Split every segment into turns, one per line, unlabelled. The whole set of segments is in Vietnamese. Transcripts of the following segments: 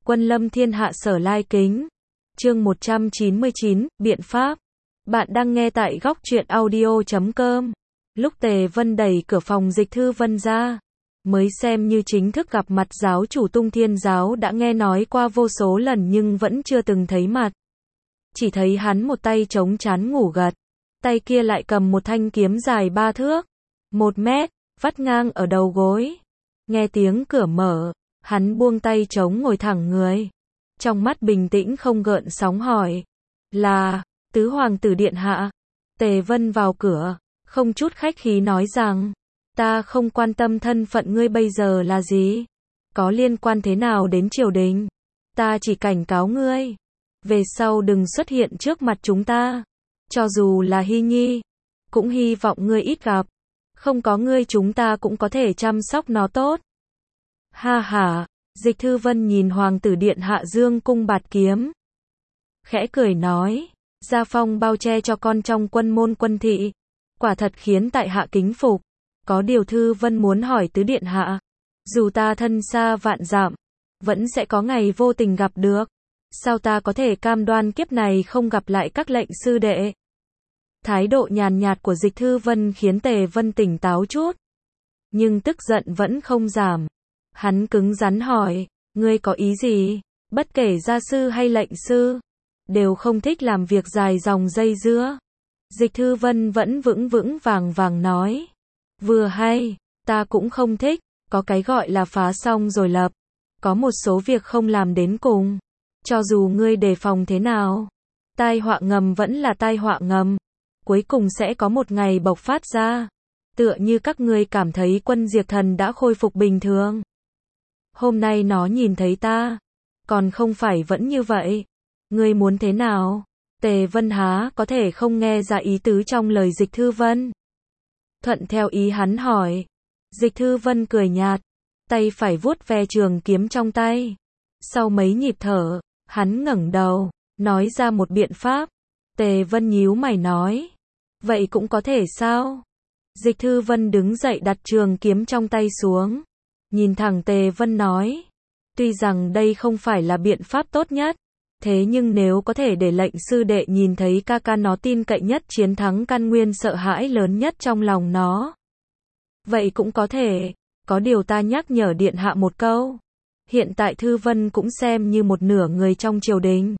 Quân lâm thiên hạ sở lai kính. Chương 199, Biện pháp. Bạn đang nghe tại góc truyện audio.com. Lúc Tề Vân đẩy cửa phòng Dịch Thư Vân ra, mới xem như chính thức gặp mặt giáo chủ Tung Thiên giáo đã nghe nói qua vô số lần nhưng vẫn chưa từng thấy mặt. Chỉ thấy hắn một tay chống trán ngủ gật, tay kia lại cầm một thanh kiếm dài 3 thước, 1 mét, vắt ngang ở đầu gối. Nghe tiếng cửa mở, hắn buông tay chống ngồi thẳng người. Trong mắt bình tĩnh không gợn sóng hỏi. Là, tứ hoàng tử điện hạ. Tề Vân vào cửa, không chút khách khí nói rằng, ta không quan tâm thân phận ngươi bây giờ là gì, có liên quan thế nào đến triều đình. Ta chỉ cảnh cáo ngươi, về sau đừng xuất hiện trước mặt chúng ta. Cho dù là Hy Nhi, cũng hy vọng ngươi ít gặp. Không có ngươi chúng ta cũng có thể chăm sóc nó tốt. Ha ha, Dịch Thư Vân nhìn hoàng tử điện hạ dương cung bạt kiếm, khẽ cười nói, gia phong bao che cho con trong quân môn quân thị, quả thật khiến tại hạ kính phục. Có điều Thư Vân muốn hỏi tứ điện hạ, dù ta thân xa vạn dặm, vẫn sẽ có ngày vô tình gặp được. Sao ta có thể cam đoan kiếp này không gặp lại các lệnh sư đệ? Thái độ nhàn nhạt của Dịch Thư Vân khiến Tề Vân tỉnh táo chút, nhưng tức giận vẫn không giảm. Hắn cứng rắn hỏi, ngươi có ý gì? Bất kể gia sư hay lệnh sư, đều không thích làm việc dài dòng dây dưa. Dịch Thư Vân vẫn vững vững vàng vàng nói, vừa hay, ta cũng không thích, có cái gọi là phá xong rồi lập. Có một số việc không làm đến cùng, cho dù ngươi đề phòng thế nào, tai họa ngầm vẫn là tai họa ngầm, cuối cùng sẽ có một ngày bộc phát ra. Tựa như các ngươi cảm thấy quân Diệt Thần đã khôi phục bình thường. Hôm nay nó nhìn thấy ta, còn không phải vẫn như vậy. Ngươi muốn thế nào? Tề Vân há có thể không nghe ra ý tứ trong lời Dịch Thư Vân. Thuận theo ý hắn hỏi. Dịch Thư Vân cười nhạt, tay phải vuốt ve trường kiếm trong tay. Sau mấy nhịp thở, hắn ngẩng đầu, nói ra một biện pháp. Tề Vân nhíu mày nói, vậy cũng có thể sao? Dịch Thư Vân đứng dậy đặt trường kiếm trong tay xuống, nhìn thẳng Tề Vân nói, tuy rằng đây không phải là biện pháp tốt nhất, thế nhưng nếu có thể để lệnh sư đệ nhìn thấy ca ca nó tin cậy nhất chiến thắng căn nguyên sợ hãi lớn nhất trong lòng nó, vậy cũng có thể. Có điều ta nhắc nhở điện hạ một câu, hiện tại Thư Vân cũng xem như một nửa người trong triều đình.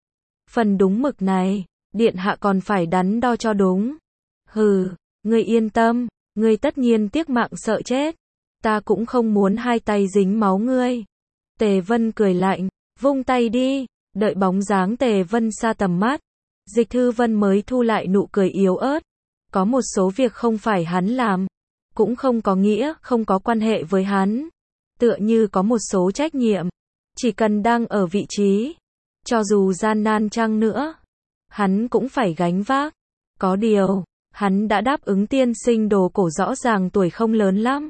Phần đúng mực này, điện hạ còn phải đắn đo cho đúng. Hừ, ngươi yên tâm, ngươi tất nhiên tiếc mạng sợ chết. Ta cũng không muốn hai tay dính máu ngươi. Tề Vân cười lạnh, vung tay đi. Đợi bóng dáng Tề Vân xa tầm mắt, Dịch Thư Vân mới thu lại nụ cười yếu ớt. Có một số việc không phải hắn làm, cũng không có nghĩa không có quan hệ với hắn. Tựa như có một số trách nhiệm, chỉ cần đang ở vị trí, cho dù gian nan chăng nữa, hắn cũng phải gánh vác. Có điều, hắn đã đáp ứng tiên sinh Đồ Cổ, rõ ràng tuổi không lớn lắm,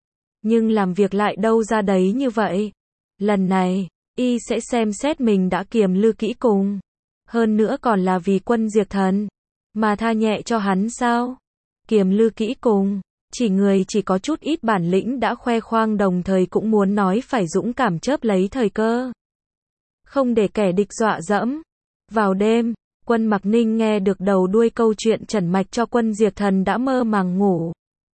nhưng làm việc lại đâu ra đấy như vậy. Lần này, y sẽ xem xét mình đã kiềm lư kỹ cùng, hơn nữa còn là vì quân Diệt Thần, mà tha nhẹ cho hắn sao? Kiềm lư kỹ cùng, chỉ người chỉ có chút ít bản lĩnh đã khoe khoang, đồng thời cũng muốn nói phải dũng cảm chớp lấy thời cơ, không để kẻ địch dọa dẫm. Vào đêm, Quân Mặc Ninh nghe được đầu đuôi câu chuyện trần mạch cho quân Diệt Thần đã mơ màng ngủ.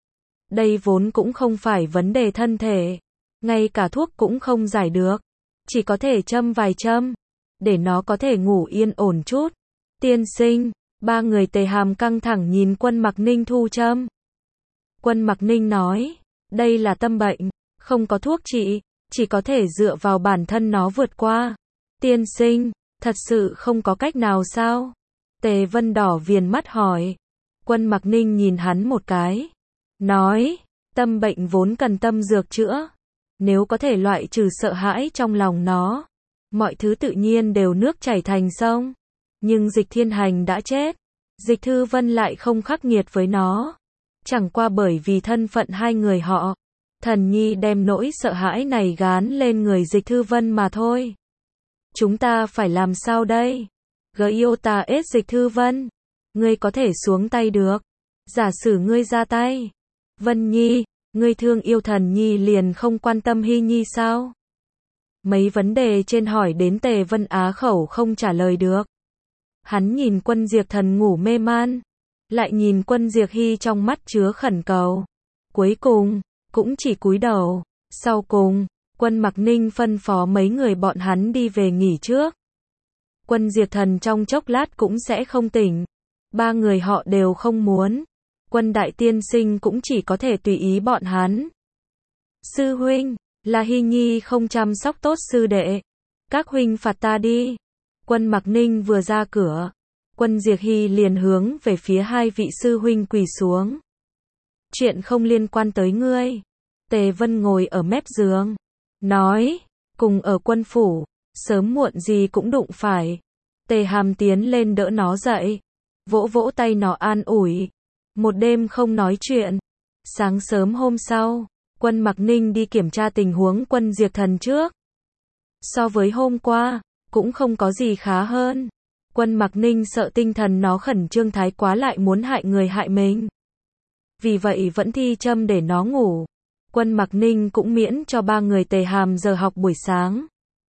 Đây vốn cũng không phải vấn đề thân thể, ngay cả thuốc cũng không giải được, chỉ có thể châm vài châm, để nó có thể ngủ yên ổn chút. Tiên sinh, ba người Tề Hàm căng thẳng nhìn Quân Mặc Ninh thu châm. Quân Mặc Ninh nói, đây là tâm bệnh, không có thuốc trị, chỉ có thể dựa vào bản thân nó vượt qua. Tiên sinh, thật sự không có cách nào sao? Tề Vân đỏ viền mắt hỏi. Quân Mặc Ninh nhìn hắn một cái, nói, tâm bệnh vốn cần tâm dược chữa. Nếu có thể loại trừ sợ hãi trong lòng nó, mọi thứ tự nhiên đều nước chảy thành sông. Nhưng Dịch Thiên Hành đã chết, Dịch Thư Vân lại không khắc nghiệt với nó. Chẳng qua bởi vì thân phận hai người họ, Thần Nhi đem nỗi sợ hãi này gán lên người Dịch Thư Vân mà thôi. Chúng ta phải làm sao đây? Giota S Dịch Thư Vân, ngươi có thể xuống tay được. Giả sử ngươi ra tay, Vân Nhi, ngươi thương yêu Thần Nhi liền không quan tâm Hy Nhi sao? Mấy vấn đề trên hỏi đến Tề Vân á khẩu không trả lời được. Hắn nhìn Quân Diệp Thần ngủ mê man, lại nhìn Quân Diệp Hy trong mắt chứa khẩn cầu. Cuối cùng, cũng chỉ cúi đầu. Sau cùng, Quân Mặc Ninh phân phó mấy người bọn hắn đi về nghỉ trước. Quân Diệp Thần trong chốc lát cũng sẽ không tỉnh. Ba người họ đều không muốn. Quân đại tiên sinh cũng chỉ có thể tùy ý bọn hắn. Sư huynh, là Hy Nhi không chăm sóc tốt sư đệ. Các huynh phạt ta đi. Quân Mặc Ninh vừa ra cửa, Quân Diệp Hy liền hướng về phía hai vị sư huynh quỳ xuống. Chuyện không liên quan tới ngươi. Tề Vân ngồi ở mép giường, nói, cùng ở quân phủ, sớm muộn gì cũng đụng phải. Tề Hàm tiến lên đỡ nó dậy, vỗ vỗ tay nó an ủi. Một đêm không nói chuyện. Sáng sớm hôm sau, Quân Mặc Ninh đi kiểm tra tình huống Quân Diệp Thần trước. So với hôm qua, cũng không có gì khá hơn. Quân Mặc Ninh sợ tinh thần nó khẩn trương thái quá lại muốn hại người hại mình. Vì vậy vẫn thi châm để nó ngủ. Quân Mặc Ninh cũng miễn cho ba người Tề Hàm giờ học buổi sáng.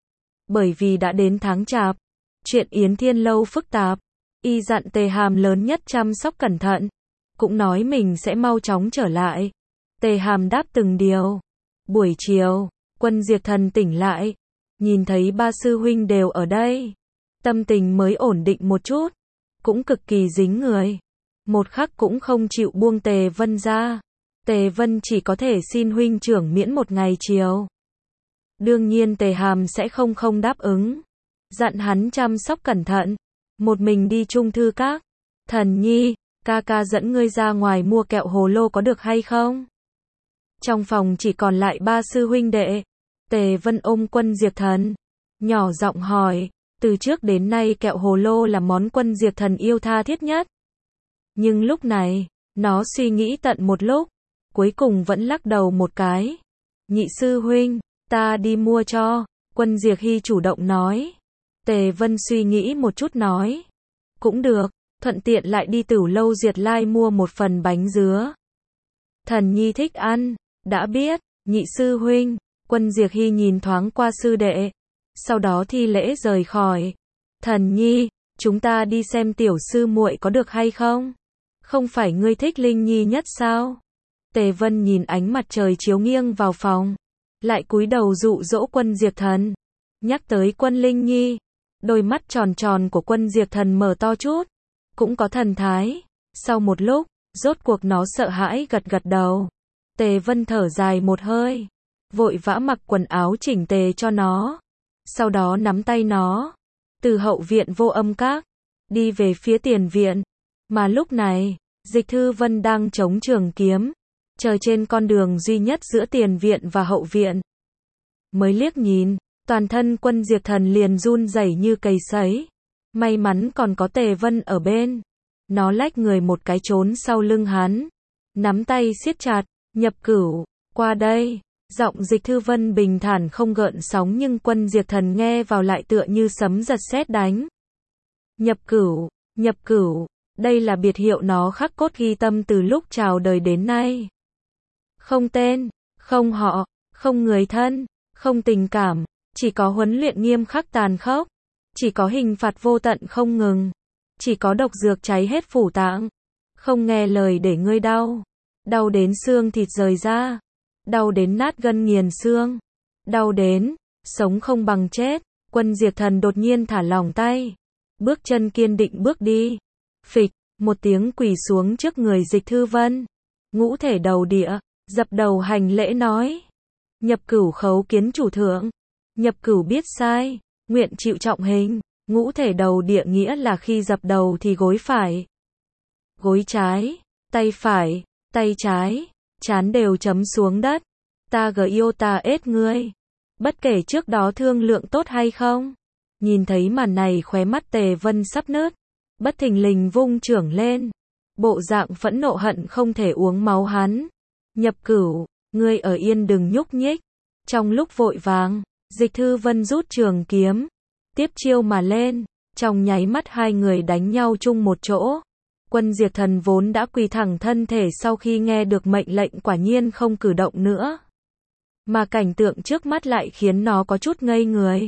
Bởi vì đã đến tháng Chạp, chuyện Yến Thiên Lâu phức tạp, y dặn Tề Hàm lớn nhất chăm sóc cẩn thận, cũng nói mình sẽ mau chóng trở lại. Tề Hàm đáp từng điều. Buổi chiều, Quân Diệp Thần tỉnh lại, nhìn thấy ba sư huynh đều ở đây, tâm tình mới ổn định một chút, cũng cực kỳ dính người. Một khắc cũng không chịu buông Tề Vân ra. Tề Vân chỉ có thể xin huynh trưởng miễn một ngày chiều. Đương nhiên Tề Hàm sẽ không đáp ứng. Dặn hắn chăm sóc cẩn thận. Một mình đi Trung Thư Các. Thần Nhi, ca ca dẫn ngươi ra ngoài mua kẹo hồ lô có được hay không? Trong phòng chỉ còn lại ba sư huynh đệ. Tề Vân ôm Quân Diệp Thần, nhỏ giọng hỏi, từ trước đến nay kẹo hồ lô là món Quân Diệp Thần yêu tha thiết nhất. Nhưng lúc này, nó suy nghĩ tận một lúc, cuối cùng vẫn lắc đầu một cái. Nhị sư huynh, ta đi mua cho. Quân Diệp Hy chủ động nói. Tề Vân suy nghĩ một chút nói, cũng được, thuận tiện lại đi Tửu Lâu Diệt Lai mua một phần bánh dứa. Thần Nhi thích ăn, đã biết, nhị sư huynh. Quân Diệp Hy nhìn thoáng qua sư đệ, sau đó thi lễ rời khỏi. Thần Nhi, chúng ta đi xem tiểu sư muội có được hay không? Không phải ngươi thích Linh Nhi nhất sao? Tề Vân nhìn ánh mặt trời chiếu nghiêng vào phòng, lại cúi đầu dụ dỗ Quân Diệp Thần. Nhắc tới Quân Linh Nhi, đôi mắt tròn tròn của Quân Diệp Thần mở to chút, cũng có thần thái. Sau một lúc, rốt cuộc nó sợ hãi gật gật đầu. Tề Vân thở dài một hơi, vội vã mặc quần áo chỉnh tề cho nó. Sau đó nắm tay nó, từ hậu viện Vô Âm Các, đi về phía tiền viện. Mà lúc này, Dịch Thư Vân đang chống trường kiếm, chờ trên con đường duy nhất giữa tiền viện và hậu viện. Mới liếc nhìn, toàn thân Quân Diệp Thần liền run rẩy như cầy sấy. May mắn còn có Tề Vân ở bên. Nó lách người một cái trốn sau lưng hắn, nắm tay siết chặt. Nhập Cửu, qua đây. Giọng Dịch Thư Vân bình thản không gợn sóng nhưng Quân Diệp Thần nghe vào lại tựa như sấm giật sét đánh. Nhập Cửu, đây là biệt hiệu nó khắc cốt ghi tâm từ lúc chào đời đến nay. Không tên, không họ, không người thân, không tình cảm, chỉ có huấn luyện nghiêm khắc tàn khốc, chỉ có hình phạt vô tận không ngừng, chỉ có độc dược cháy hết phủ tạng, không nghe lời để ngươi đau. Đau đến xương thịt rời ra, đau đến nát gân nghiền xương, đau đến sống không bằng chết. Quân Diệp Thần đột nhiên thả lỏng tay, bước chân kiên định bước đi. Phịch, một tiếng quỳ xuống trước người Dịch Thư Vân, ngũ thể đầu địa, dập đầu hành lễ nói: Nhập Cửu khấu kiến chủ thượng. Nhập Cửu biết sai, nguyện chịu trọng hình. Ngũ thể đầu địa nghĩa là khi dập đầu thì gối phải, gối trái, tay phải, tay trái, trán đều chấm xuống đất. Ta yêu ta ết ngươi. Bất kể trước đó thương lượng tốt hay không. Nhìn thấy màn này khóe mắt Tề Vân sắp nứt, bất thình lình vung chưởng lên, bộ dạng phẫn nộ hận không thể uống máu hắn. Nhập Cửu, ngươi ở yên đừng nhúc nhích. Trong lúc vội vàng, Dịch Thư Vân rút trường kiếm, tiếp chiêu mà lên, trong nháy mắt hai người đánh nhau chung một chỗ. Quân Diệp Thần vốn đã quỳ thẳng thân thể sau khi nghe được mệnh lệnh quả nhiên không cử động nữa. Mà cảnh tượng trước mắt lại khiến nó có chút ngây người.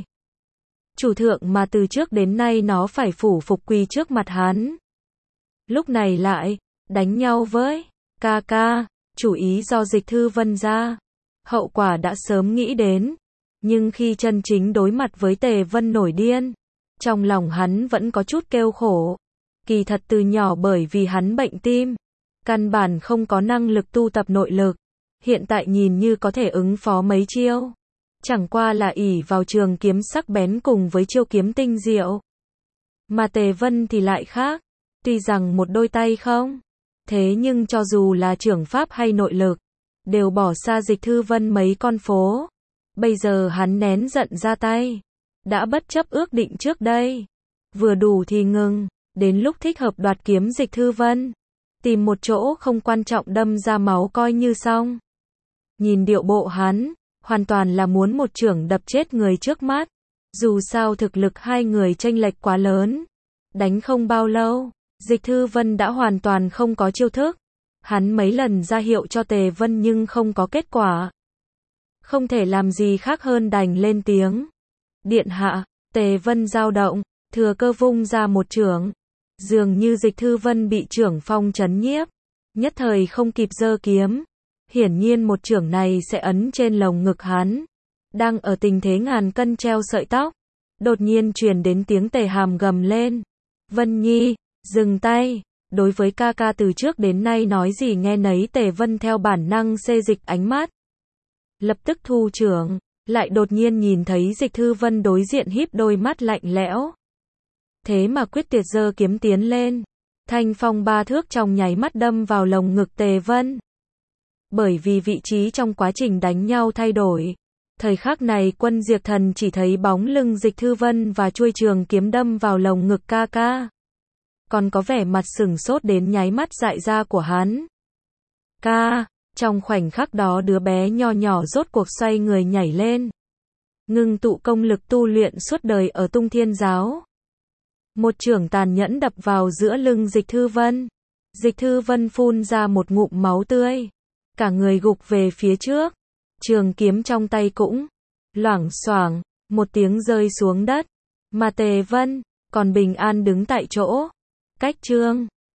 Chủ thượng mà từ trước đến nay nó phải phủ phục quỳ trước mặt hắn. Lúc này lại, đánh nhau với ca ca, chủ ý do Dịch Thư Vân ra. Hậu quả đã sớm nghĩ đến. Nhưng khi chân chính đối mặt với Tề Vân nổi điên, trong lòng hắn vẫn có chút kêu khổ. Kỳ thật từ nhỏ bởi vì hắn bệnh tim, căn bản không có năng lực tu tập nội lực. Hiện tại nhìn như có thể ứng phó mấy chiêu. Chẳng qua là ỷ vào trường kiếm sắc bén cùng với chiêu kiếm tinh diệu. Mà Tề Vân thì lại khác. Tuy rằng một đôi tay không. Thế nhưng cho dù là trưởng pháp hay nội lực, đều bỏ xa Dịch Thư Vân mấy con phố. Bây giờ hắn nén giận ra tay. Đã bất chấp ước định trước đây. Vừa đủ thì ngừng. Đến lúc thích hợp đoạt kiếm Dịch Thư Vân. Tìm một chỗ không quan trọng đâm ra máu coi như xong. Nhìn điệu bộ hắn, hoàn toàn là muốn một chưởng đập chết người trước mắt. Dù sao thực lực hai người chênh lệch quá lớn. Đánh không bao lâu, Dịch Thư Vân đã hoàn toàn không có chiêu thức. Hắn mấy lần ra hiệu cho Tề Vân nhưng không có kết quả. Không thể làm gì khác hơn đành lên tiếng. Điện hạ, Tề Vân dao động, thừa cơ vung ra một chưởng. Dường như Dịch Thư Vân bị chưởng phong chấn nhiếp. Nhất thời không kịp giơ kiếm. Hiển nhiên một chưởng này sẽ ấn trên lồng ngực hắn. Đang ở tình thế ngàn cân treo sợi tóc. Đột nhiên truyền đến tiếng Tề Hàm gầm lên. Vân Nhi, dừng tay. Đối với ca ca từ trước đến nay nói gì nghe nấy, Tề Vân theo bản năng xê dịch ánh mắt. Lập tức thu chưởng. Lại đột nhiên nhìn thấy Dịch Thư Vân đối diện híp đôi mắt lạnh lẽo. Thế mà quyết tuyệt giơ kiếm tiến lên. Thanh phong 3 thước trong nháy mắt đâm vào lồng ngực Tề Vân. Bởi vì vị trí trong quá trình đánh nhau thay đổi. Thời khắc này Quân Diệt Thần chỉ thấy bóng lưng Dịch Thư Vân và chuôi trường kiếm đâm vào lồng ngực ca ca. Còn có vẻ mặt sửng sốt đến nháy mắt dại ra của hắn. Ca, trong khoảnh khắc đó đứa bé nho nhỏ rốt cuộc xoay người nhảy lên. Ngưng tụ công lực tu luyện suốt đời ở Tung Thiên Giáo. Một chưởng tàn nhẫn đập vào giữa lưng Dịch Thư Vân. Dịch Thư Vân phun ra một ngụm máu tươi. Cả người gục về phía trước. Trường kiếm trong tay cũng loảng xoảng, một tiếng rơi xuống đất. Mà Tề Vân còn bình an đứng tại chỗ. Cách chương